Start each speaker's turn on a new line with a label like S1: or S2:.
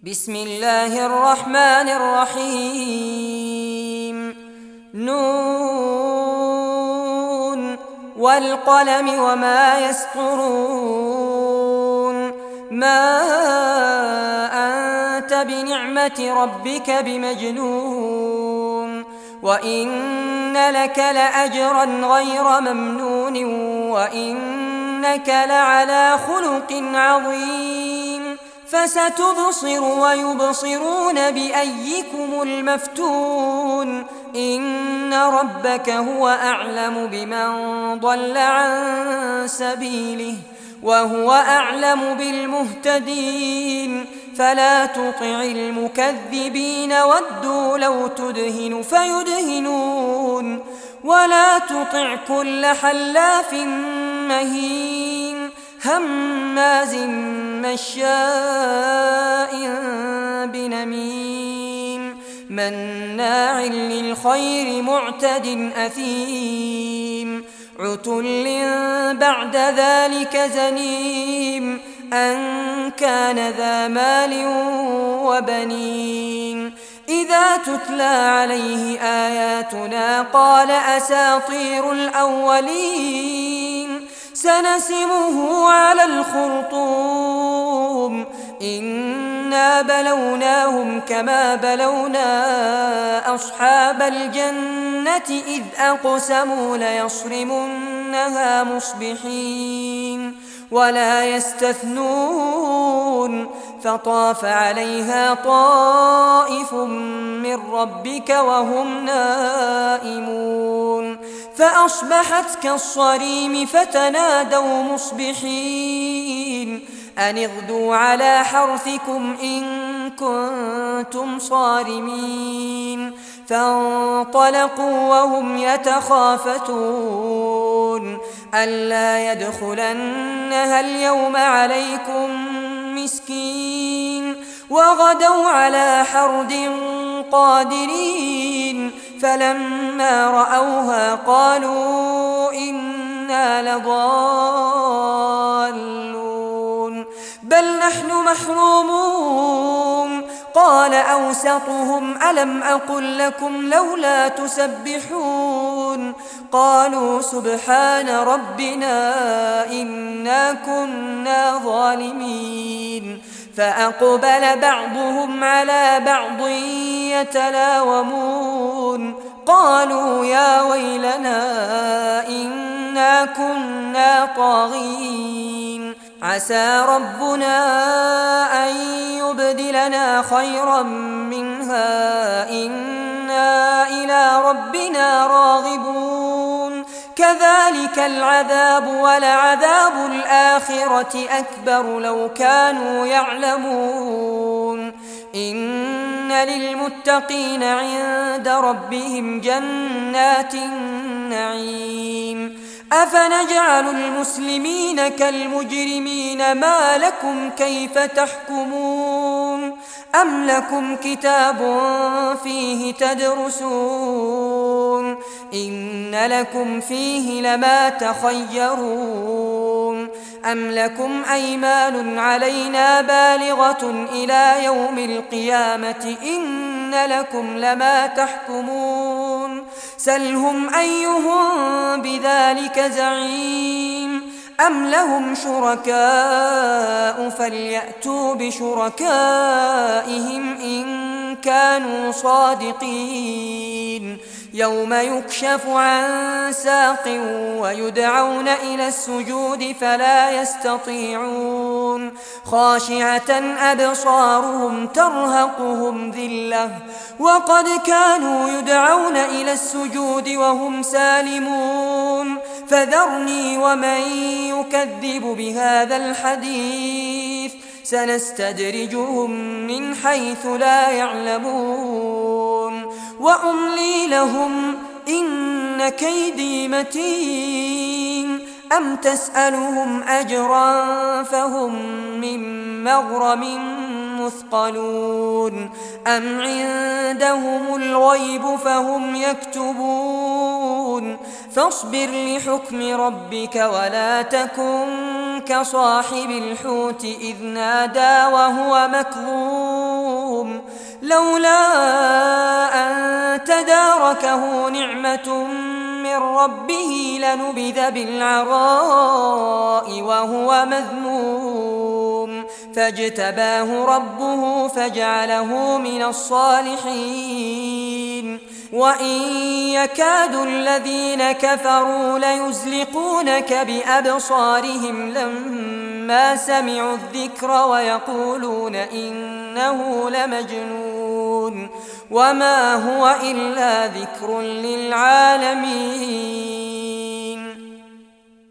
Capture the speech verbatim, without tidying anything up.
S1: بسم الله الرحمن الرحيم نون والقلم وما يسطرون ما أنت بنعمة ربك بمجنون وإن لك لأجرا غير ممنون وإنك لعلى خلق عظيم فستبصر ويبصرون بأيكم المفتون إن ربك هو أعلم بمن ضل عن سبيله وهو أعلم بالمهتدين فلا تطع المكذبين ودوا لو تدهن فيدهنون ولا تطع كل حلاف مهين هماز مشاء بنميم مناع للخير معتد أثيم عتل بعد ذلك زنيم أن كان ذا مال وبنين إذا تتلى عليه آياتنا قال أساطير الأولين سنسمه على الخرطوم إنا بلوناهم كما بلونا أصحاب الجنة إذ أقسموا ليصرمنها مصبحين ولا يستثنون فطاف عليها طائف من ربك وهم نائمون فأصبحت كالصريم فتنادوا مصبحين أن اغدوا على حرثكم إن كنتم صارمين فانطلقوا وهم يتخافتون ألا يدخلنها اليوم عليكم مسكين وغدوا على حرد قادرين فلما رأوها قالوا إنا لضالون بل نحن محرومون قال أوسطهم ألم أقل لكم لولا تسبحون قالوا سبحان ربنا إنا كنا ظالمين فأقبل بعضهم على بعض يتلاومون قالوا يا ويلنا إنا كنا طاغين عسى ربنا أن يبدلنا خيرا منها إنا إلى ربنا راغبون كذلك العذاب ولعذاب الآخرة أكبر لو كانوا يعلمون إن للمتقين عند ربهم جنات النعيم أفنجعل المسلمين كالمجرمين ما لكم كيف تحكمون أم لكم كتاب فيه تدرسون إن لكم فيه لما تخيرون أم لكم أيمان علينا بالغة إلى يوم القيامة إن لكم لما تحكمون سلهم أيهم بذلك زعيم أم لهم شركاء فليأتوا بشركائهم إن كانوا صادقين يوم يكشف عن ساق ويدعون إلى السجود فلا يستطيعون خاشعة أبصارهم ترهقهم ذلة وقد كانوا يدعون إلى السجود وهم سالمون فذرني ومن يكذب بهذا الحديث سنستدرجهم من حيث لا يعلمون وأملي لهم إن كيدي متين أم تسألهم أجرا فهم من مغرم مثقلون أم عندهم الغيب فهم يكتبون فاصبر لحكم ربك ولا تكن كصاحب الحوت إذ نادى وهو مكظوم لولا أن تداركه نعمة من ربه لنبذ بالعراء وهو مذموم فاجتباه ربه فجعله من الصالحين وإن يكاد الذين كفروا ليزلقونك بأبصارهم لما سمعوا الذكر ويقولون إنه لمجنون وما هو إلا ذكر للعالمين